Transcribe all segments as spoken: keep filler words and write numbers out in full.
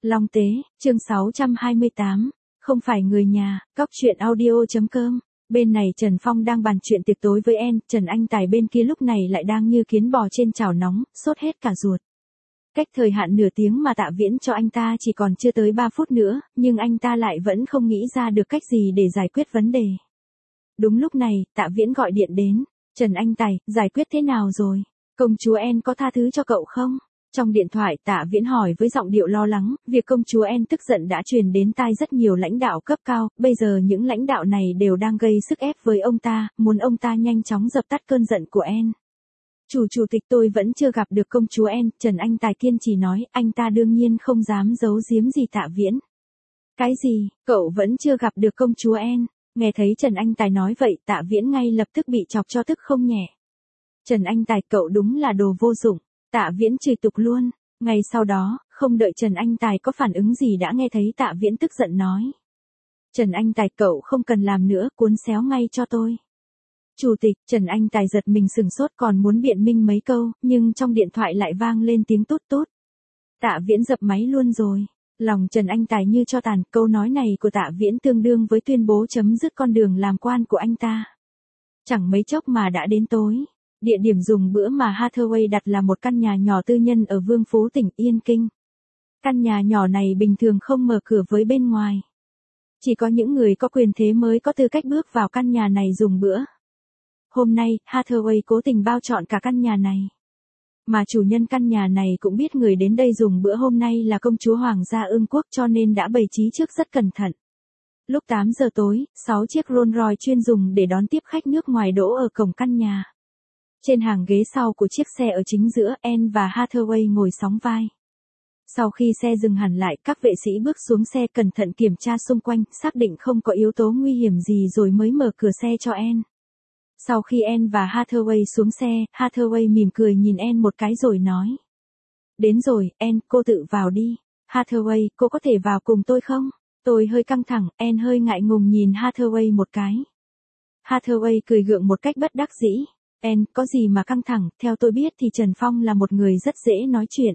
Long Tế, chương sáu trăm hai mươi tám, không phải người nhà, cóc truyện audio.com. Bên này Trần Phong đang bàn chuyện tiệc tối với En, Trần Anh Tài bên kia lúc này lại đang như kiến bò trên chảo nóng, sốt hết cả ruột. Cách thời hạn nửa tiếng mà Tạ Viễn cho anh ta chỉ còn chưa tới ba phút nữa, nhưng anh ta lại vẫn không nghĩ ra được cách gì để giải quyết vấn đề. Đúng lúc này, Tạ Viễn gọi điện đến. Trần Anh Tài, giải quyết thế nào rồi? Công chúa En có tha thứ cho cậu không? Trong điện thoại Tạ Viễn hỏi với giọng điệu lo lắng, việc công chúa En tức giận đã truyền đến tai rất nhiều lãnh đạo cấp cao, bây giờ những lãnh đạo này đều đang gây sức ép với ông ta, muốn ông ta nhanh chóng dập tắt cơn giận của En. Chủ chủ tịch tôi vẫn chưa gặp được công chúa En, Trần Anh Tài kiên trì nói, anh ta đương nhiên không dám giấu giếm gì Tạ Viễn. Cái gì, cậu vẫn chưa gặp được công chúa En? Nghe thấy Trần Anh Tài nói vậy, Tạ Viễn ngay lập tức bị chọc cho tức không nhẹ. Trần Anh Tài, cậu đúng là đồ vô dụng. Tạ Viễn chửi tục luôn. Ngay sau đó, không đợi Trần Anh Tài có phản ứng gì đã nghe thấy Tạ Viễn tức giận nói. Trần Anh Tài, cậu không cần làm nữa, cuốn xéo ngay cho tôi. Chủ tịch, Trần Anh Tài giật mình sừng sốt còn muốn biện minh mấy câu, nhưng trong điện thoại lại vang lên tiếng tút tút. Tạ Viễn dập máy luôn rồi. Lòng Trần Anh Tài như cho tàn, câu nói này của Tạ Viễn tương đương với tuyên bố chấm dứt con đường làm quan của anh ta. Chẳng mấy chốc mà đã đến tối. Địa điểm dùng bữa mà Hathaway đặt là một căn nhà nhỏ tư nhân ở Vương Phú tỉnh Yên Kinh. Căn nhà nhỏ này bình thường không mở cửa với bên ngoài. Chỉ có những người có quyền thế mới có tư cách bước vào căn nhà này dùng bữa. Hôm nay, Hathaway cố tình bao trọn cả căn nhà này. Mà chủ nhân căn nhà này cũng biết người đến đây dùng bữa hôm nay là công chúa Hoàng gia Ưng Quốc cho nên đã bày trí trước rất cẩn thận. Lúc tám giờ tối, sáu chiếc Rolls Royce chuyên dùng để đón tiếp khách nước ngoài đỗ ở cổng căn nhà. Trên hàng ghế sau của chiếc xe ở chính giữa, En và Hathaway ngồi sóng vai. Sau khi xe dừng hẳn lại, các vệ sĩ bước xuống xe cẩn thận kiểm tra xung quanh, xác định không có yếu tố nguy hiểm gì rồi mới mở cửa xe cho En. Sau khi En và Hathaway xuống xe, Hathaway mỉm cười nhìn En một cái rồi nói. Đến rồi, En, cô tự vào đi. Hathaway, cô có thể vào cùng tôi không? Tôi hơi căng thẳng, En hơi ngại ngùng nhìn Hathaway một cái. Hathaway cười gượng một cách bất đắc dĩ. En, có gì mà căng thẳng, theo tôi biết thì Trần Phong là một người rất dễ nói chuyện.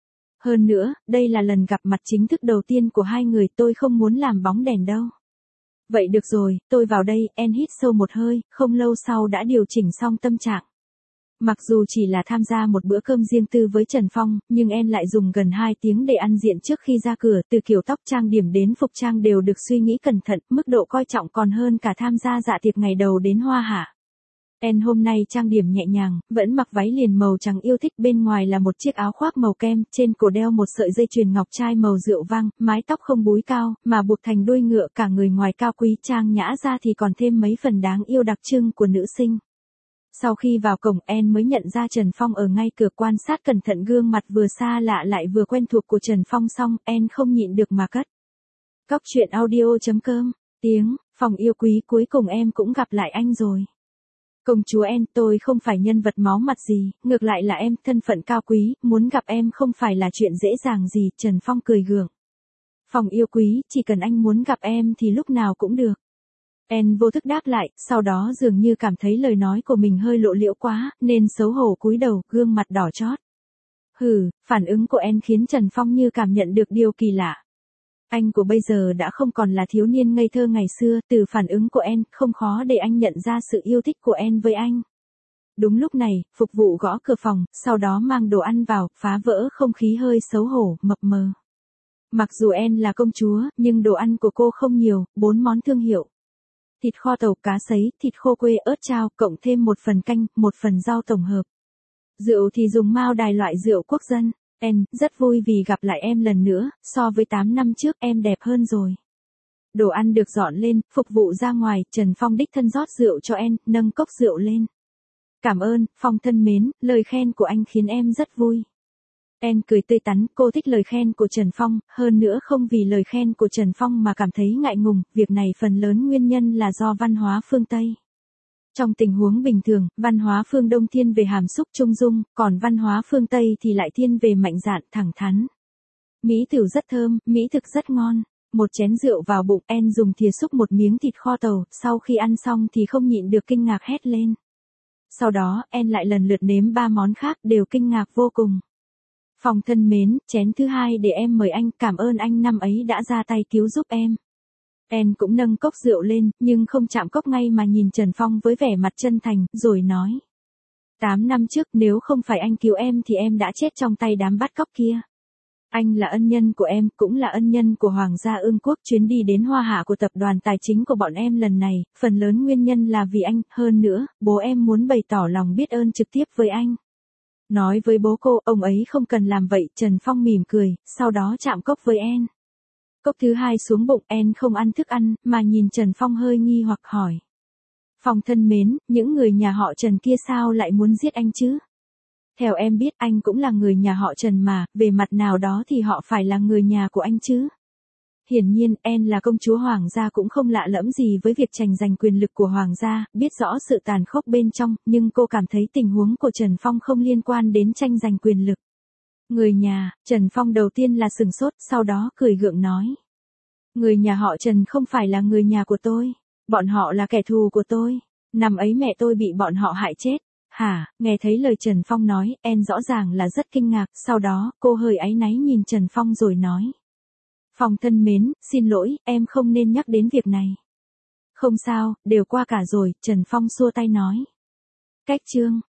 Hơn nữa, đây là lần gặp mặt chính thức đầu tiên của hai người, tôi không muốn làm bóng đèn đâu. Vậy được rồi, tôi vào đây. En hít sâu một hơi, không lâu sau đã điều chỉnh xong tâm trạng. Mặc dù chỉ là tham gia một bữa cơm riêng tư với Trần Phong, nhưng En lại dùng gần hai tiếng để ăn diện trước khi ra cửa, từ kiểu tóc trang điểm đến phục trang đều được suy nghĩ cẩn thận, mức độ coi trọng còn hơn cả tham gia dạ tiệc ngày đầu đến Hoa Hạ. En hôm nay trang điểm nhẹ nhàng, vẫn mặc váy liền màu trắng yêu thích, bên ngoài là một chiếc áo khoác màu kem, trên cổ đeo một sợi dây chuyền ngọc trai màu rượu vang, mái tóc không búi cao, mà buộc thành đuôi ngựa, cả người ngoài cao quý trang nhã ra thì còn thêm mấy phần đáng yêu đặc trưng của nữ sinh. Sau khi vào cổng, En mới nhận ra Trần Phong ở ngay cửa, quan sát cẩn thận gương mặt vừa xa lạ lại vừa quen thuộc của Trần Phong xong, En không nhịn được mà cất. Cóc truyện audio.com, tiếng, Phòng yêu quý, cuối cùng em cũng gặp lại anh rồi. Công chúa En, tôi không phải nhân vật máu mặt gì, ngược lại là em, thân phận cao quý, muốn gặp em không phải là chuyện dễ dàng gì, Trần Phong cười gượng. Phòng yêu quý, chỉ cần anh muốn gặp em thì lúc nào cũng được. En vô thức đáp lại, sau đó dường như cảm thấy lời nói của mình hơi lộ liễu quá, nên xấu hổ cúi đầu, gương mặt đỏ chót. Hừ, phản ứng của En khiến Trần Phong như cảm nhận được điều kỳ lạ. Anh của bây giờ đã không còn là thiếu niên ngây thơ ngày xưa, từ phản ứng của En, không khó để anh nhận ra sự yêu thích của En với anh. Đúng lúc này, phục vụ gõ cửa phòng, sau đó mang đồ ăn vào, phá vỡ không khí hơi xấu hổ, mập mờ. Mặc dù En là công chúa, nhưng đồ ăn của cô không nhiều, bốn món thương hiệu. Thịt kho tàu, cá sấy, thịt khô quê, ớt chao, cộng thêm một phần canh, một phần rau tổng hợp. Rượu thì dùng Mao Đài loại rượu quốc dân. En, rất vui vì gặp lại em lần nữa, so với tám năm trước em đẹp hơn rồi. Đồ ăn được dọn lên, phục vụ ra ngoài, Trần Phong đích thân rót rượu cho En, nâng cốc rượu lên. Cảm ơn, Phong thân mến, lời khen của anh khiến em rất vui. En cười tươi tắn, cô thích lời khen của Trần Phong, hơn nữa không vì lời khen của Trần Phong mà cảm thấy ngại ngùng, việc này phần lớn nguyên nhân là do văn hóa phương Tây. Trong tình huống bình thường, văn hóa phương Đông thiên về hàm xúc trung dung, còn văn hóa phương Tây thì lại thiên về mạnh dạn, thẳng thắn. Mỹ tửu rất thơm, mỹ thực rất ngon. Một chén rượu vào bụng, En dùng thìa xúc một miếng thịt kho tàu, sau khi ăn xong thì không nhịn được kinh ngạc hét lên. Sau đó, En lại lần lượt nếm ba món khác, đều kinh ngạc vô cùng. Phong thân mến, chén thứ hai để em mời anh, cảm ơn anh năm ấy đã ra tay cứu giúp em. En cũng nâng cốc rượu lên, nhưng không chạm cốc ngay mà nhìn Trần Phong với vẻ mặt chân thành, rồi nói. Tám năm trước nếu không phải anh cứu em thì em đã chết trong tay đám bắt cóc kia. Anh là ân nhân của em, cũng là ân nhân của Hoàng gia Ương Quốc. Chuyến đi đến Hoa Hạ của tập đoàn tài chính của bọn em lần này, phần lớn nguyên nhân là vì anh, hơn nữa, bố em muốn bày tỏ lòng biết ơn trực tiếp với anh. Nói với bố cô, ông ấy không cần làm vậy. Trần Phong mỉm cười, sau đó chạm cốc với En. Cốc thứ hai xuống bụng, En không ăn thức ăn, mà nhìn Trần Phong hơi nghi hoặc hỏi. Phong thân mến, những người nhà họ Trần kia sao lại muốn giết anh chứ? Theo em biết anh cũng là người nhà họ Trần mà, về mặt nào đó thì họ phải là người nhà của anh chứ. Hiển nhiên, En là công chúa Hoàng gia cũng không lạ lẫm gì với việc tranh giành quyền lực của Hoàng gia, biết rõ sự tàn khốc bên trong, nhưng cô cảm thấy tình huống của Trần Phong không liên quan đến tranh giành quyền lực. Người nhà, Trần Phong đầu tiên là sừng sốt, sau đó cười gượng nói. Người nhà họ Trần không phải là người nhà của tôi, bọn họ là kẻ thù của tôi, năm ấy mẹ tôi bị bọn họ hại chết. Hả, nghe thấy lời Trần Phong nói, En rõ ràng là rất kinh ngạc, sau đó, cô hơi áy náy nhìn Trần Phong rồi nói. Phong thân mến, xin lỗi, em không nên nhắc đến việc này. Không sao, đều qua cả rồi, Trần Phong xua tay nói. Cách chương.